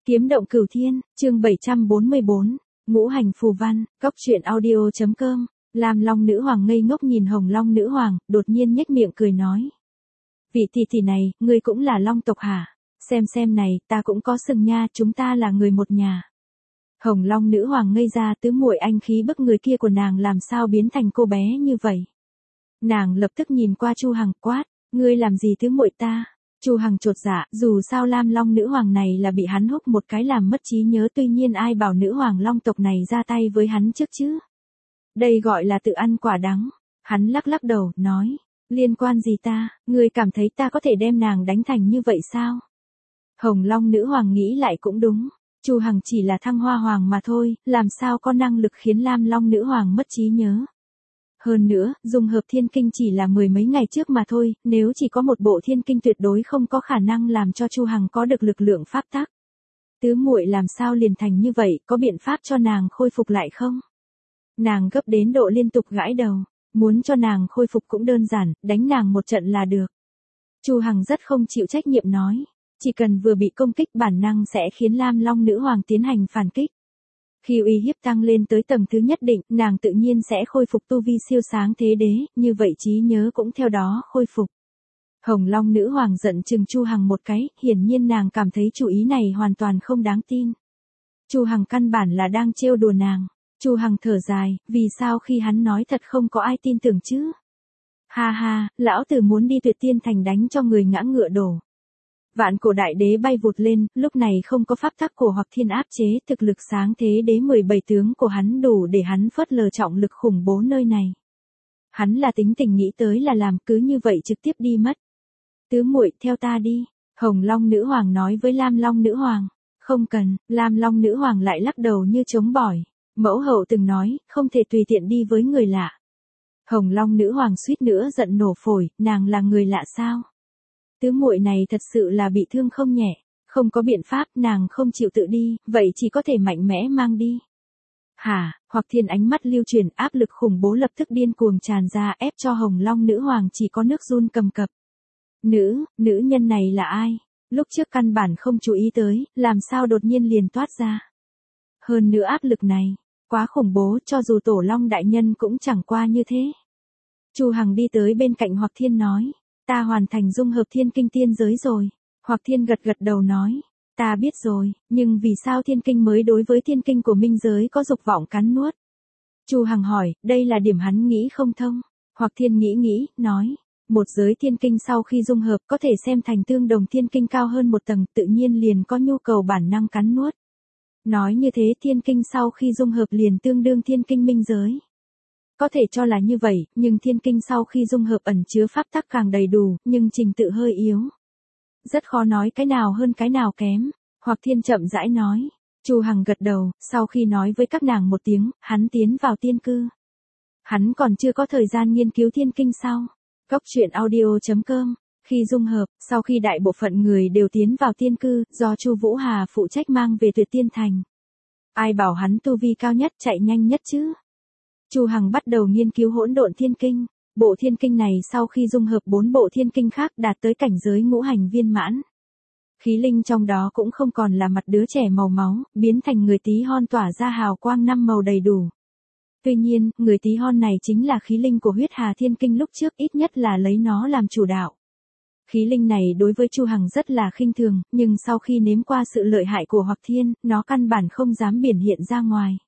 Kiếm động cửu thiên, chương 744, ngũ hành phù văn, cóc truyện audio.com. Lam Long nữ hoàng ngây ngốc nhìn Hồng Long nữ hoàng, đột nhiên nhếch miệng cười nói. Vị tỷ tỷ này, ngươi cũng là Long tộc hả? Xem này, ta cũng có sừng nha, chúng ta là người một nhà. Hồng Long nữ hoàng ngây ra, tứ muội anh khí bức người kia của nàng làm sao biến thành cô bé như vậy. Nàng lập tức nhìn qua Chu Hằng quát, ngươi làm gì tứ muội ta? Chu Hằng chột dạ, dù sao Lam Long nữ hoàng này là bị hắn húc một cái làm mất trí nhớ, tuy nhiên ai bảo nữ hoàng Long tộc này ra tay với hắn trước chứ? Đây gọi là tự ăn quả đắng. Hắn lắc lắc đầu, nói, liên quan gì ta, ngươi cảm thấy ta có thể đem nàng đánh thành như vậy sao? Hồng Long nữ hoàng nghĩ lại cũng đúng, Chu Hằng chỉ là thăng hoa hoàng mà thôi, làm sao có năng lực khiến Lam Long nữ hoàng mất trí nhớ. Hơn nữa, dung hợp thiên kinh chỉ là mười mấy ngày trước mà thôi, nếu chỉ có một bộ thiên kinh tuyệt đối không có khả năng làm cho Chu Hằng có được lực lượng pháp tắc. Tứ muội làm sao liền thành như vậy, có biện pháp cho nàng khôi phục lại không? Nàng gấp đến độ liên tục gãi đầu, muốn cho nàng khôi phục cũng đơn giản, đánh nàng một trận là được. Chu Hằng rất không chịu trách nhiệm nói, chỉ cần vừa bị công kích bản năng sẽ khiến Lam Long nữ hoàng tiến hành phản kích. Khi uy hiếp tăng lên tới tầng thứ nhất định, nàng tự nhiên sẽ khôi phục tu vi siêu sáng thế đế, như vậy trí nhớ cũng theo đó khôi phục. Hồng Long nữ hoàng giận chừng Chu Hằng một cái, hiển nhiên nàng cảm thấy chủ ý này hoàn toàn không đáng tin. Chu Hằng căn bản là đang trêu đùa nàng. Chu Hằng thở dài, vì sao khi hắn nói thật không có ai tin tưởng chứ? Ha ha, lão tử muốn đi Tuyệt Tiên Thành đánh cho người ngã ngựa đổ. Vạn cổ đại đế bay vụt lên, lúc này không có pháp tắc cổ hoặc thiên áp chế, thực lực sáng thế đế 17 tướng của hắn đủ để hắn phớt lờ trọng lực khủng bố nơi này. Hắn là tính tình nghĩ tới là làm, cứ như vậy trực tiếp đi mất. Tứ muội theo ta đi, Hồng Long nữ hoàng nói với Lam Long nữ hoàng. Không cần, Lam Long nữ hoàng lại lắc đầu như chống bỏi. Mẫu hậu từng nói, không thể tùy tiện đi với người lạ. Hồng Long nữ hoàng suýt nữa giận nổ phổi, nàng là người lạ sao? Tứ muội này thật sự là bị thương không nhẹ, không có biện pháp, nàng không chịu tự đi, vậy chỉ có thể mạnh mẽ mang đi. Hả, hoặc thiên ánh mắt lưu chuyển, áp lực khủng bố lập tức điên cuồng tràn ra, ép cho Hồng Long nữ hoàng chỉ có nước run cầm cập. Nữ nhân này là ai? Lúc trước căn bản không chú ý tới, làm sao đột nhiên liền toát ra. Hơn nữa áp lực này, quá khủng bố, cho dù Tổ Long đại nhân cũng chẳng qua như thế. Chu Hằng đi tới bên cạnh Hoặc Thiên nói, ta hoàn thành dung hợp thiên kinh tiên giới rồi. Hoặc Thiên gật gật đầu nói, ta biết rồi, nhưng vì sao thiên kinh mới đối với thiên kinh của minh giới có dục vọng cắn nuốt? Chu Hằng hỏi, đây là điểm hắn nghĩ không thông. Hoặc Thiên nghĩ, nói, một giới thiên kinh sau khi dung hợp có thể xem thành tương đồng thiên kinh cao hơn một tầng, tự nhiên liền có nhu cầu bản năng cắn nuốt. Nói như thế thiên kinh sau khi dung hợp liền tương đương thiên kinh minh giới. Có thể cho là như vậy, nhưng thiên kinh sau khi dung hợp ẩn chứa pháp tắc càng đầy đủ, nhưng trình tự hơi yếu. Rất khó nói cái nào hơn cái nào kém. Hoặc Thiên chậm rãi nói. Chu Hằng gật đầu, sau khi nói với các nàng một tiếng, hắn tiến vào tiên cư. Hắn còn chưa có thời gian nghiên cứu thiên kinh sau. Cóc truyện audio.com. Khi dung hợp, sau khi đại bộ phận người đều tiến vào tiên cư, do Chu Vũ Hà phụ trách mang về Tuyệt Tiên Thành. Ai bảo hắn tu vi cao nhất chạy nhanh nhất chứ? Chu Hằng bắt đầu nghiên cứu hỗn độn thiên kinh. Bộ thiên kinh này sau khi dung hợp 4 bộ thiên kinh khác đạt tới cảnh giới ngũ hành viên mãn. Khí linh trong đó cũng không còn là mặt đứa trẻ màu máu, biến thành người tí hon tỏa ra hào quang 5 màu đầy đủ. Tuy nhiên, người tí hon này chính là khí linh của huyết hà thiên kinh lúc trước, ít nhất là lấy nó làm chủ đạo. Khí linh này đối với Chu Hằng rất là khinh thường, nhưng sau khi nếm qua sự lợi hại của Hoặc Thiên, nó căn bản không dám biểu hiện ra ngoài.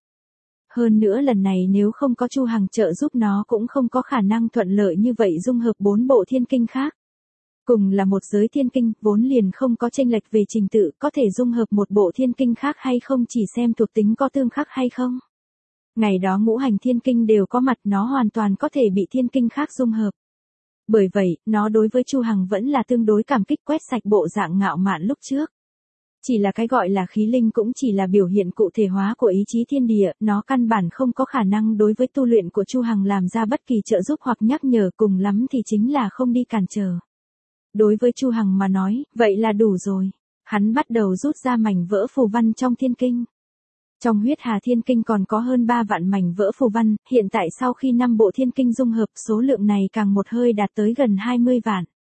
Hơn nữa lần này nếu không có Chu Hằng trợ giúp nó cũng không có khả năng thuận lợi như vậy dung hợp 4 bộ thiên kinh khác. Cùng là một giới thiên kinh, vốn liền không có chênh lệch về trình tự, có thể dung hợp một bộ thiên kinh khác hay không chỉ xem thuộc tính có tương khắc hay không. Ngày đó ngũ hành thiên kinh đều có mặt, nó hoàn toàn có thể bị thiên kinh khác dung hợp. Bởi vậy, nó đối với Chu Hằng vẫn là tương đối cảm kích, quét sạch bộ dạng ngạo mạn lúc trước. Chỉ là cái gọi là khí linh cũng chỉ là biểu hiện cụ thể hóa của ý chí thiên địa, nó căn bản không có khả năng đối với tu luyện của Chu Hằng làm ra bất kỳ trợ giúp hoặc nhắc nhở, cùng lắm thì chính là không đi cản trở. Đối với Chu Hằng mà nói, vậy là đủ rồi. Hắn bắt đầu rút ra mảnh vỡ phù văn trong thiên kinh. Trong huyết hà thiên kinh còn có hơn 3 vạn mảnh vỡ phù văn, hiện tại sau khi 5 bộ thiên kinh dung hợp, số lượng này càng một hơi đạt tới gần 20 vạn.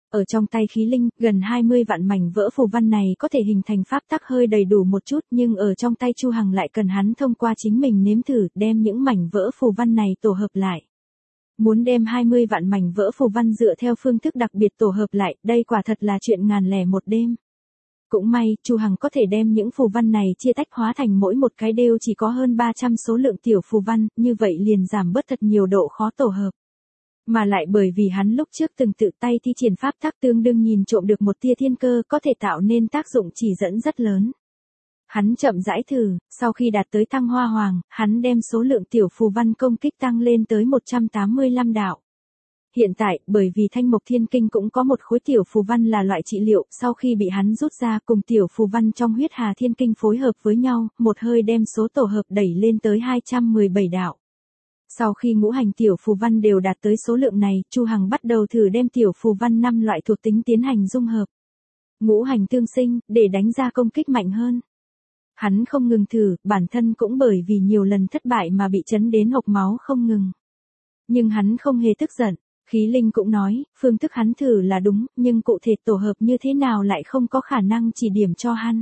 Ở trong tay khí linh, gần 20 vạn mảnh vỡ phù văn này có thể hình thành pháp tắc hơi đầy đủ một chút, nhưng ở trong tay Chu Hằng lại cần hắn thông qua chính mình nếm thử, đem những mảnh vỡ phù văn này tổ hợp lại. Muốn đem 20 vạn mảnh vỡ phù văn dựa theo phương thức đặc biệt tổ hợp lại, đây quả thật là chuyện ngàn lẻ một đêm. Cũng may, Chu Hằng có thể đem những phù văn này chia tách hóa thành mỗi một cái đều chỉ có hơn 300 số lượng tiểu phù văn, như vậy liền giảm bớt thật nhiều độ khó tổ hợp. Mà lại bởi vì hắn lúc trước từng tự tay thi triển pháp tắc tương đương nhìn trộm được một tia thiên cơ có thể tạo nên tác dụng chỉ dẫn rất lớn. Hắn chậm rãi thử, sau khi đạt tới Thăng Hoa Hoàng, hắn đem số lượng tiểu phù văn công kích tăng lên tới 185 đạo. Hiện tại, bởi vì Thanh Mộc Thiên Kinh cũng có một khối tiểu phù văn là loại trị liệu, sau khi bị hắn rút ra cùng tiểu phù văn trong huyết Hà Thiên Kinh phối hợp với nhau, một hơi đem số tổ hợp đẩy lên tới 217 đạo. Sau khi ngũ hành tiểu phù văn đều đạt tới số lượng này, Chu Hằng bắt đầu thử đem tiểu phù văn 5 loại thuộc tính tiến hành dung hợp. Ngũ hành tương sinh, để đánh ra công kích mạnh hơn. Hắn không ngừng thử, bản thân cũng bởi vì nhiều lần thất bại mà bị chấn đến hộc máu không ngừng. Nhưng hắn không hề tức giận, khí linh cũng nói, phương thức hắn thử là đúng, nhưng cụ thể tổ hợp như thế nào lại không có khả năng chỉ điểm cho hắn.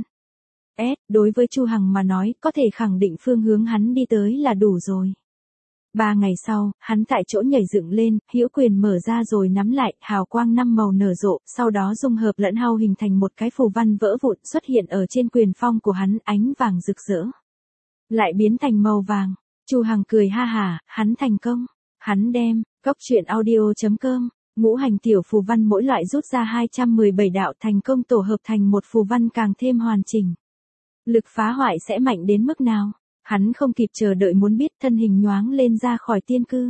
Đối với Chu Hằng mà nói, có thể khẳng định phương hướng hắn đi tới là đủ rồi. 3 ngày sau, hắn tại chỗ nhảy dựng lên, hữu quyền mở ra rồi nắm lại, hào quang 5 màu nở rộ, sau đó dung hợp lẫn nhau hình thành một cái phù văn vỡ vụn xuất hiện ở trên quyền phong của hắn, ánh vàng rực rỡ. Lại biến thành màu vàng. Chu Hằng cười ha hả, hắn thành công. Hắn đem, coctruyện.audio.com, ngũ hành tiểu phù văn mỗi loại rút ra 217 đạo thành công tổ hợp thành một phù văn càng thêm hoàn chỉnh. Lực phá hoại sẽ mạnh đến mức nào? Hắn không kịp chờ đợi muốn biết, thân hình nhoáng lên ra khỏi tiên cư.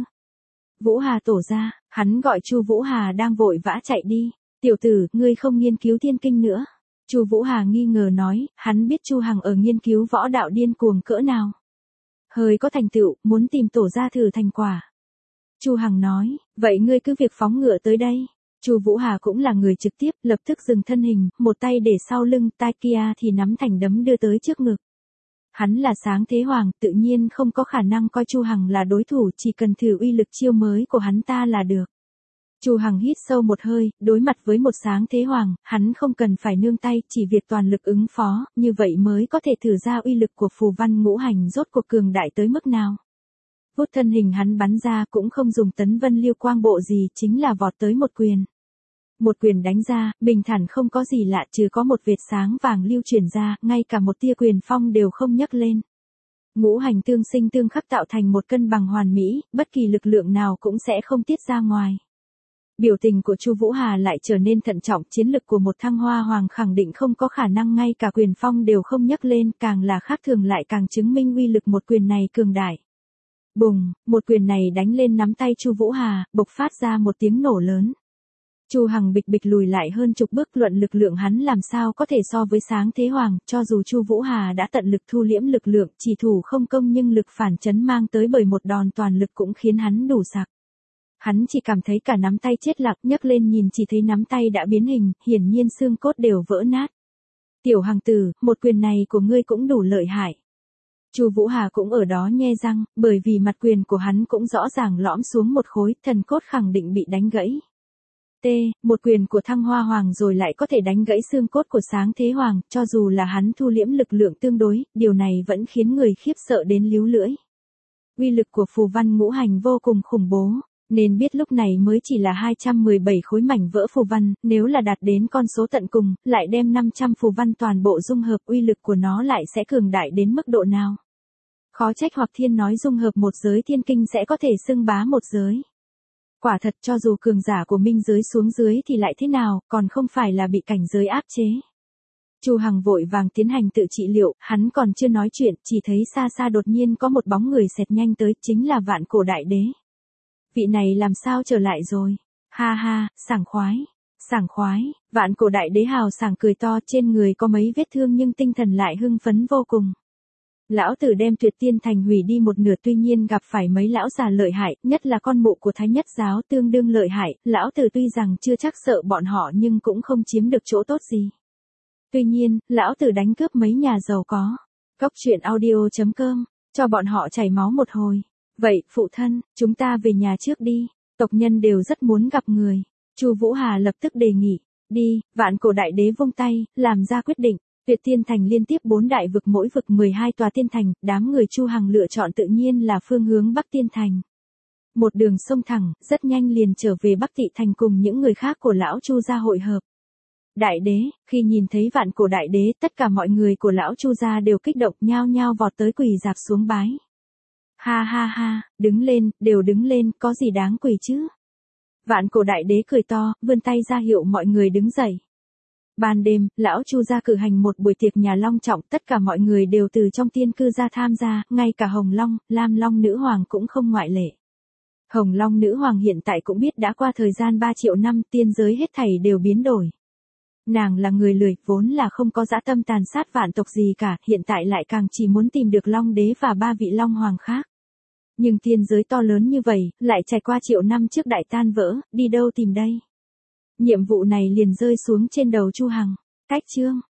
Vũ Hà tổ ra, hắn gọi Chu Vũ Hà đang vội vã chạy đi. Tiểu tử, ngươi không nghiên cứu thiên kinh nữa. Chu Vũ Hà nghi ngờ nói, hắn biết Chu Hằng ở nghiên cứu võ đạo điên cuồng cỡ nào. Hơi có thành tựu, muốn tìm tổ ra thử thành quả. Chu Hằng nói, vậy ngươi cứ việc phóng ngựa tới đây. Chu Vũ Hà cũng là người trực tiếp, lập tức dừng thân hình, một tay để sau lưng, tay kia thì nắm thành đấm đưa tới trước ngực. Hắn là Sáng Thế Hoàng, tự nhiên không có khả năng coi Chu Hằng là đối thủ, chỉ cần thử uy lực chiêu mới của hắn ta là được. Chu Hằng hít sâu một hơi, đối mặt với một Sáng Thế Hoàng, hắn không cần phải nương tay, chỉ việc toàn lực ứng phó, như vậy mới có thể thử ra uy lực của phù văn ngũ hành rốt cuộc cường đại tới mức nào. Vút thân hình hắn bắn ra cũng không dùng tấn vân liêu quang bộ gì, chính là vọt tới một quyền. Một quyền đánh ra, bình thản không có gì lạ, trừ có một vệt sáng vàng lưu chuyển ra, ngay cả một tia quyền phong đều không nhấc lên. Ngũ hành tương sinh tương khắc tạo thành một cân bằng hoàn mỹ, bất kỳ lực lượng nào cũng sẽ không tiết ra ngoài. Biểu tình của Chu Vũ Hà lại trở nên thận trọng, chiến lực của một Thăng Hoa Hoàng khẳng định không có khả năng ngay cả quyền phong đều không nhấc lên, càng là khác thường lại càng chứng minh uy lực một quyền này cường đại. Bùng, một quyền này đánh lên nắm tay Chu Vũ Hà, bộc phát ra một tiếng nổ lớn. Chu Hằng bịch bịch lùi lại hơn chục bước, luận lực lượng hắn làm sao có thể so với Sáng Thế Hoàng, cho dù Chu Vũ Hà đã tận lực thu liễm lực lượng, chỉ thủ không công nhưng lực phản chấn mang tới bởi một đòn toàn lực cũng khiến hắn đủ sặc. Hắn chỉ cảm thấy cả nắm tay chết lặng, nhấc lên nhìn chỉ thấy nắm tay đã biến hình, hiển nhiên xương cốt đều vỡ nát. Tiểu Hằng tử, một quyền này của ngươi cũng đủ lợi hại. Chu Vũ Hà cũng ở đó nhe răng, bởi vì mặt quyền của hắn cũng rõ ràng lõm xuống một khối, thần cốt khẳng định bị đánh gãy. Một quyền của Thăng Hoa Hoàng rồi lại có thể đánh gãy xương cốt của Sáng Thế Hoàng, cho dù là hắn thu liễm lực lượng tương đối, điều này vẫn khiến người khiếp sợ đến líu lưỡi. Uy lực của phù văn ngũ hành vô cùng khủng bố, nên biết lúc này mới chỉ là 217 khối mảnh vỡ phù văn, nếu là đạt đến con số tận cùng, lại đem 500 phù văn toàn bộ dung hợp, uy lực của nó lại sẽ cường đại đến mức độ nào. Khó trách Hoặc Thiên nói dung hợp một giới thiên kinh sẽ có thể xưng bá một giới. Quả thật, cho dù cường giả của minh giới xuống dưới thì lại thế nào, còn không phải là bị cảnh giới áp chế. Chu Hằng vội vàng tiến hành tự trị liệu, hắn còn chưa nói chuyện, chỉ thấy xa xa đột nhiên có một bóng người xẹt nhanh tới, chính là Vạn Cổ Đại Đế. Vị này làm sao trở lại rồi? Ha ha, sảng khoái, Vạn Cổ Đại Đế hào sảng cười to, trên người có mấy vết thương nhưng tinh thần lại hưng phấn vô cùng. Lão tử đem Tuyệt Tiên Thành hủy đi một nửa, tuy nhiên gặp phải mấy lão già lợi hại, nhất là con mụ của Thái Nhất giáo tương đương lợi hại, lão tử tuy rằng chưa chắc sợ bọn họ nhưng cũng không chiếm được chỗ tốt gì. Tuy nhiên, lão tử đánh cướp mấy nhà giàu có. Coctruyện.audio.com, cho bọn họ chảy máu một hồi. Vậy, phụ thân, chúng ta về nhà trước đi, tộc nhân đều rất muốn gặp người. Chu Vũ Hà lập tức đề nghị, đi, Vạn Cổ Đại Đế vung tay, làm ra quyết định. Tuyệt Tiên Thành liên tiếp 4 đại vực, mỗi vực 12 tòa tiên thành, đám người Chu Hằng lựa chọn tự nhiên là phương hướng Bắc Tiên Thành. Một đường sông thẳng, rất nhanh liền trở về Bắc Tị Thành cùng những người khác của lão Chu gia hội hợp. Đại đế, khi nhìn thấy Vạn Cổ Đại Đế, tất cả mọi người của lão Chu gia đều kích động, nhao nhao vọt tới quỳ rạp xuống bái. Ha ha ha, đứng lên, đều đứng lên, có gì đáng quỳ chứ? Vạn Cổ Đại Đế cười to, vươn tay ra hiệu mọi người đứng dậy. Ban đêm, lão Chu gia cử hành một buổi tiệc nhà long trọng, tất cả mọi người đều từ trong tiên cư gia tham gia, ngay cả Hồng Long, Lam Long nữ hoàng cũng không ngoại lệ. Hồng Long nữ hoàng hiện tại cũng biết đã qua thời gian 3 triệu năm, tiên giới hết thảy đều biến đổi. Nàng là người lười, vốn là không có dã tâm tàn sát vạn tộc gì cả, hiện tại lại càng chỉ muốn tìm được Long đế và 3 vị Long hoàng khác. Nhưng tiên giới to lớn như vậy, lại trải qua triệu năm trước đại tan vỡ, đi đâu tìm đây? Nhiệm vụ này liền rơi xuống trên đầu Chu Hằng. Cách chương